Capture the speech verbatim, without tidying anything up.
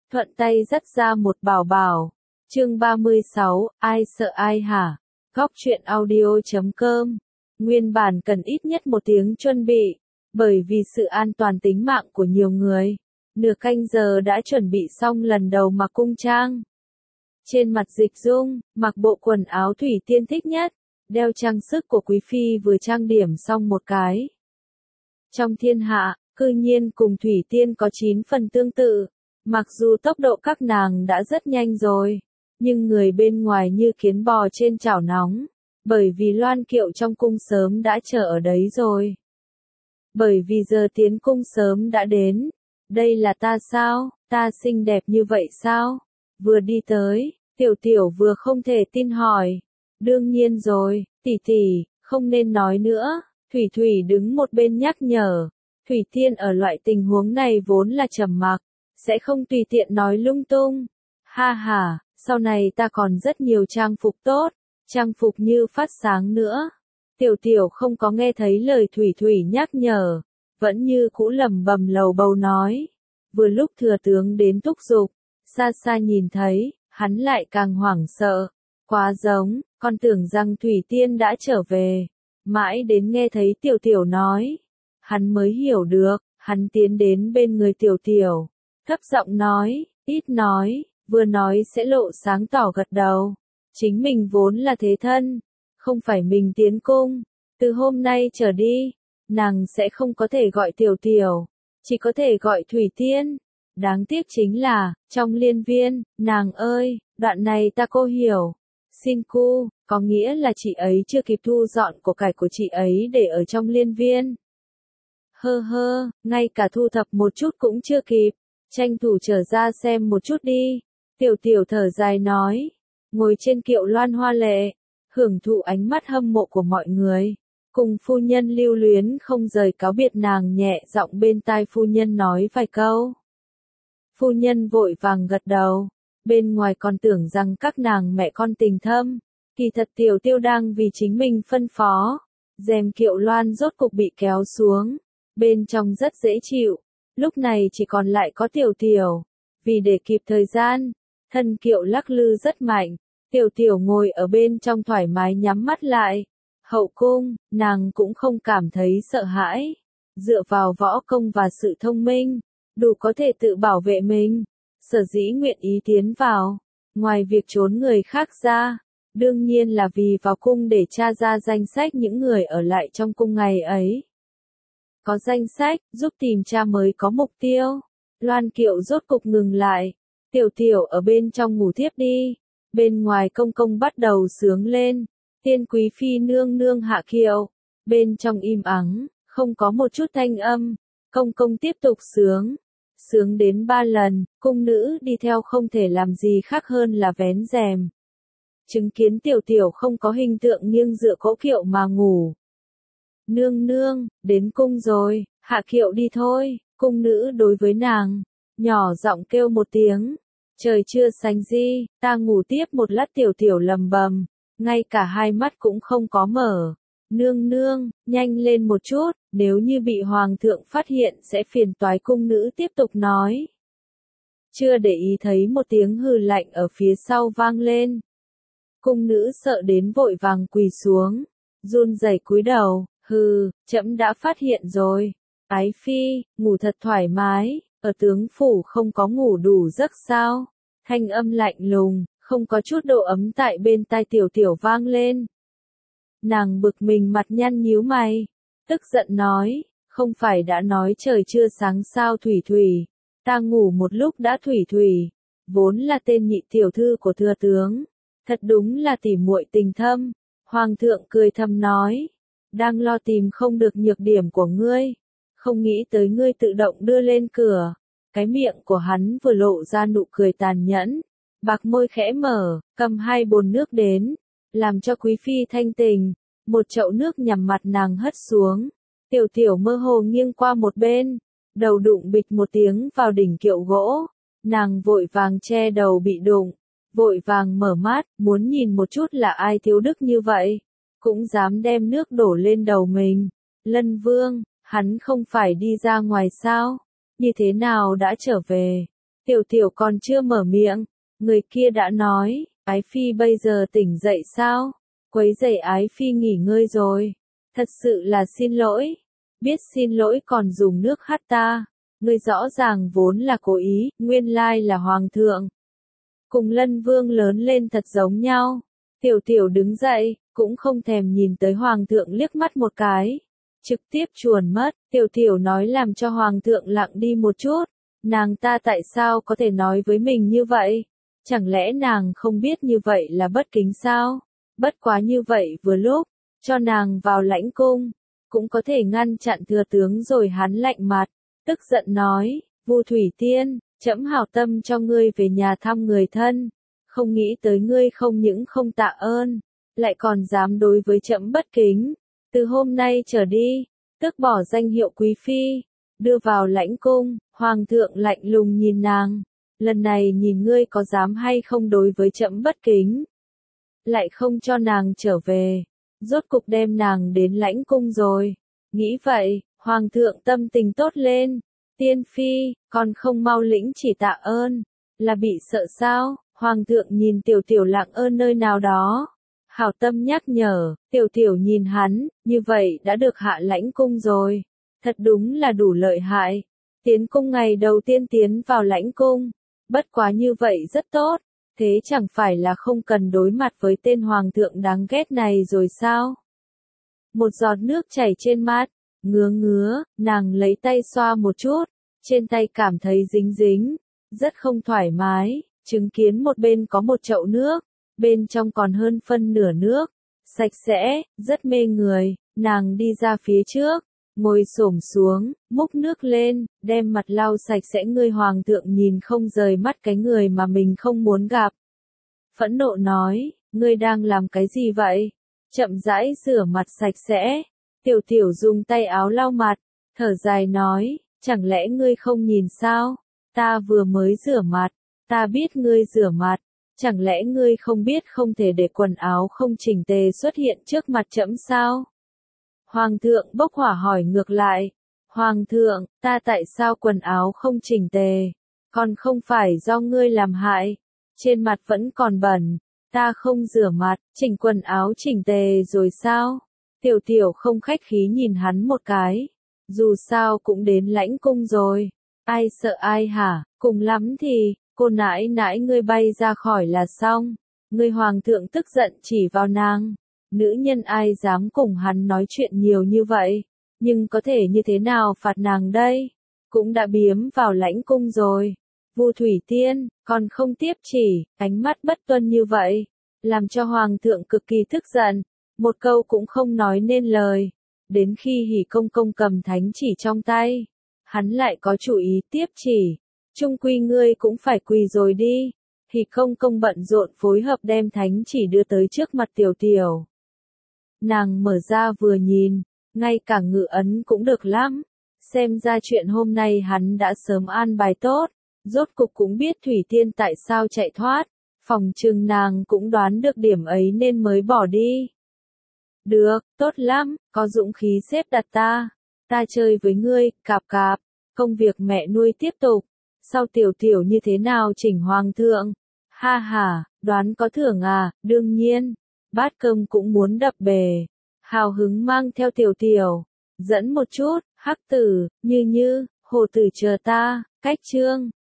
thuận tay dắt ra một bảo bảo. Chương ba mươi sáu, ai sợ ai hả? Góc truyện audio chấm com. Nguyên bản cần ít nhất một tiếng chuẩn bị, bởi vì sự an toàn tính mạng của nhiều người. Nửa canh giờ đã chuẩn bị xong lần đầu mặc cung trang. Trên mặt Dịch Dung, mặc bộ quần áo Thủy Tiên thích nhất, đeo trang sức của Quý Phi vừa trang điểm xong một cái. Trong thiên hạ, cư nhiên cùng Thủy Tiên có chín phần tương tự, mặc dù tốc độ các nàng đã rất nhanh rồi, nhưng người bên ngoài như kiến bò trên chảo nóng, bởi vì loan kiệu trong cung sớm đã chờ ở đấy rồi. Bởi vì giờ tiến cung sớm đã đến, đây là ta sao, ta xinh đẹp như vậy sao? Vừa đi tới, Tiểu Tiểu vừa không thể tin hỏi. Đương nhiên rồi, tỷ tỷ, không nên nói nữa. Thủy Thủy đứng một bên nhắc nhở. Thủy Tiên ở loại tình huống này vốn là trầm mặc, sẽ không tùy tiện nói lung tung. Ha ha, sau này ta còn rất nhiều trang phục tốt, trang phục như phát sáng nữa. Tiểu Tiểu không có nghe thấy lời Thủy Thủy nhắc nhở, vẫn như cũ lẩm bẩm lầu bầu nói. Vừa lúc thừa tướng đến thúc giục, xa xa nhìn thấy, hắn lại càng hoảng sợ. Quá giống, con tưởng rằng Thủy Tiên đã trở về. Mãi đến nghe thấy Tiểu Tiểu nói, hắn mới hiểu được. Hắn tiến đến bên người Tiểu Tiểu, thấp giọng nói, ít nói, vừa nói sẽ lộ sáng tỏ gật đầu. Chính mình vốn là thế thân, không phải mình tiến cung. Từ hôm nay trở đi, nàng sẽ không có thể gọi Tiểu Tiểu, chỉ có thể gọi Thủy Tiên. Đáng tiếc chính là, trong liên viên, nàng ơi, đoạn này ta cô hiểu. Xin cu, có nghĩa là chị ấy chưa kịp thu dọn của cải của chị ấy để ở trong liên viên. Hơ hơ, ngay cả thu thập một chút cũng chưa kịp, tranh thủ trở ra xem một chút đi. Tiểu Tiểu thở dài nói, ngồi trên kiệu loan hoa lệ, hưởng thụ ánh mắt hâm mộ của mọi người. Cùng phu nhân lưu luyến không rời cáo biệt, nàng nhẹ giọng bên tai phu nhân nói vài câu. Phu nhân vội vàng gật đầu, bên ngoài còn tưởng rằng các nàng mẹ con tình thâm, kỳ thật Tiểu Tiêu đang vì chính mình phân phó. Rèm kiệu loan rốt cục bị kéo xuống, bên trong rất dễ chịu, lúc này chỉ còn lại có Tiểu Tiểu. Vì để kịp thời gian, thân kiệu lắc lư rất mạnh, Tiểu Tiểu ngồi ở bên trong thoải mái nhắm mắt lại. Hậu cung, nàng cũng không cảm thấy sợ hãi, dựa vào võ công và sự thông minh, đủ có thể tự bảo vệ mình. Sở dĩ nguyện ý tiến vào, ngoài việc trốn người khác ra, đương nhiên là vì vào cung để tra ra danh sách những người ở lại trong cung ngày ấy. Có danh sách, giúp tìm tra mới có mục tiêu. Loan kiệu rốt cục ngừng lại, Tiểu Tiểu ở bên trong ngủ thiếp đi, bên ngoài công công bắt đầu sướng lên. Tiên quý phi nương nương hạ kiệu, bên trong im ắng, không có một chút thanh âm, công công tiếp tục sướng, sướng đến ba lần, cung nữ đi theo không thể làm gì khác hơn là vén rèm. Chứng kiến Tiểu Tiểu không có hình tượng nghiêng dựa cỗ kiệu mà ngủ. Nương nương, đến cung rồi, hạ kiệu đi thôi, cung nữ đối với nàng, nhỏ giọng kêu một tiếng, trời chưa sánh gì, ta ngủ tiếp một lát. Tiểu Tiểu lầm bầm. Ngay cả hai mắt cũng không có mở. Nương nương, nhanh lên một chút, nếu như bị hoàng thượng phát hiện sẽ phiền toái. Cung nữ tiếp tục nói. Chưa để ý thấy một tiếng hừ lạnh ở phía sau vang lên. Cung nữ sợ đến vội vàng quỳ xuống, run rẩy cúi đầu, hừ, trẫm đã phát hiện rồi. Ái phi, ngủ thật thoải mái, ở tướng phủ không có ngủ đủ giấc sao? Thanh âm lạnh lùng, không có chút độ ấm tại bên tai Tiểu Tiểu vang lên. Nàng bực mình mặt nhăn nhíu mày, tức giận nói, không phải đã nói trời chưa sáng sao Thủy Thủy, ta ngủ một lúc đã. Thủy Thủy, vốn là tên nhị tiểu thư của thừa tướng, thật đúng là tỉ muội tình thâm. Hoàng thượng cười thầm nói, đang lo tìm không được nhược điểm của ngươi, không nghĩ tới ngươi tự động đưa lên cửa. Cái miệng của hắn vừa lộ ra nụ cười tàn nhẫn. Bạc môi khẽ mở, cầm hai bồn nước đến, làm cho quý phi thanh tình, một chậu nước nhằm mặt nàng hất xuống. Tiểu Tiểu mơ hồ nghiêng qua một bên, đầu đụng bịch một tiếng vào đỉnh kiệu gỗ, nàng vội vàng che đầu bị đụng, vội vàng mở mắt, muốn nhìn một chút là ai thiếu đức như vậy, cũng dám đem nước đổ lên đầu mình. Lân Vương, hắn không phải đi ra ngoài sao, như thế nào đã trở về? Tiểu tiểu còn chưa mở miệng, người kia đã nói, Ái Phi bây giờ tỉnh dậy sao? Quấy rầy Ái Phi nghỉ ngơi rồi. Thật sự là xin lỗi. Biết xin lỗi còn dùng nước hắt ta. Ngươi rõ ràng vốn là cố ý, nguyên lai là hoàng thượng. Cùng Lân Vương lớn lên thật giống nhau. Tiểu tiểu đứng dậy, cũng không thèm nhìn tới hoàng thượng liếc mắt một cái. Trực tiếp chuồn mất, tiểu tiểu nói làm cho hoàng thượng lặng đi một chút. Nàng ta tại sao có thể nói với mình như vậy? Chẳng lẽ nàng không biết như vậy là bất kính sao? Bất quá như vậy vừa lúc, cho nàng vào lãnh cung, cũng có thể ngăn chặn thừa tướng rồi. Hắn lạnh mặt, tức giận nói, Vu Thủy Tiên, trẫm hảo tâm cho ngươi về nhà thăm người thân, không nghĩ tới ngươi không những không tạ ơn, lại còn dám đối với trẫm bất kính. Từ hôm nay trở đi, tước bỏ danh hiệu quý phi, đưa vào lãnh cung. Hoàng thượng lạnh lùng nhìn nàng, lần này nhìn ngươi có dám hay không đối với trẫm bất kính. Lại không cho nàng trở về, rốt cục đem nàng đến lãnh cung rồi. Nghĩ vậy, hoàng thượng tâm tình tốt lên. Tiên phi, còn không mau lĩnh chỉ tạ ơn, là bị sợ sao? Hoàng thượng nhìn tiểu tiểu lặng ơn nơi nào đó, hảo tâm nhắc nhở. Tiểu tiểu nhìn hắn, như vậy đã được hạ lãnh cung rồi. Thật đúng là đủ lợi hại. Tiến cung ngày đầu tiên tiến vào lãnh cung, bất quá như vậy rất tốt, thế chẳng phải là không cần đối mặt với tên hoàng thượng đáng ghét này rồi sao? Một giọt nước chảy trên mắt, ngứa ngứa, nàng lấy tay xoa một chút, trên tay cảm thấy dính dính, rất không thoải mái, chứng kiến một bên có một chậu nước, bên trong còn hơn phân nửa nước, sạch sẽ, rất mê người, nàng đi ra phía trước. Ngồi xổm xuống, múc nước lên, đem mặt lau sạch sẽ. Ngươi hoàng thượng nhìn không rời mắt cái người mà mình không muốn gặp. Phẫn nộ nói, ngươi đang làm cái gì vậy? Chậm rãi rửa mặt sạch sẽ. Tiểu tiểu dùng tay áo lau mặt, thở dài nói, chẳng lẽ ngươi không nhìn sao? Ta vừa mới rửa mặt, ta biết ngươi rửa mặt, chẳng lẽ ngươi không biết không thể để quần áo không chỉnh tề xuất hiện trước mặt trẫm sao? Hoàng thượng bốc hỏa hỏi ngược lại, Hoàng thượng, ta tại sao quần áo không chỉnh tề, còn không phải do ngươi làm hại, trên mặt vẫn còn bẩn, ta không rửa mặt, chỉnh quần áo chỉnh tề rồi sao? Tiểu tiểu không khách khí nhìn hắn một cái, dù sao cũng đến lãnh cung rồi, ai sợ ai hả, cùng lắm thì, cô nãi nãi ngươi bay ra khỏi là xong. Ngươi hoàng thượng tức giận chỉ vào nàng. Nữ nhân ai dám cùng hắn nói chuyện nhiều như vậy, nhưng có thể như thế nào phạt nàng đây? Cũng đã biếm vào lãnh cung rồi. Vu Thủy Tiên, còn không tiếp chỉ, ánh mắt bất tuân như vậy, làm cho hoàng thượng cực kỳ tức giận, một câu cũng không nói nên lời. Đến khi Hỉ Công Công cầm thánh chỉ trong tay, hắn lại có chủ ý tiếp chỉ. Chung quy ngươi cũng phải quỳ rồi đi. Hỉ Công Công bận rộn phối hợp đem thánh chỉ đưa tới trước mặt tiểu tiểu. Nàng mở ra vừa nhìn, ngay cả ngự ấn cũng được lắm. Xem ra chuyện hôm nay hắn đã sớm an bài tốt, rốt cục cũng biết Thủy Tiên tại sao chạy thoát, phòng trừng nàng cũng đoán được điểm ấy nên mới bỏ đi. Được, tốt lắm, có dũng khí xếp đặt ta, ta chơi với ngươi, cạp cạp, công việc mẹ nuôi tiếp tục, sau tiểu tiểu như thế nào chỉnh hoàng thượng, ha ha, đoán có thưởng à, đương nhiên. Bát cơm cũng muốn đập bề, hào hứng mang theo tiểu tiểu, dẫn một chút, hắc tử, như như, hồ tử chờ ta, cách chương.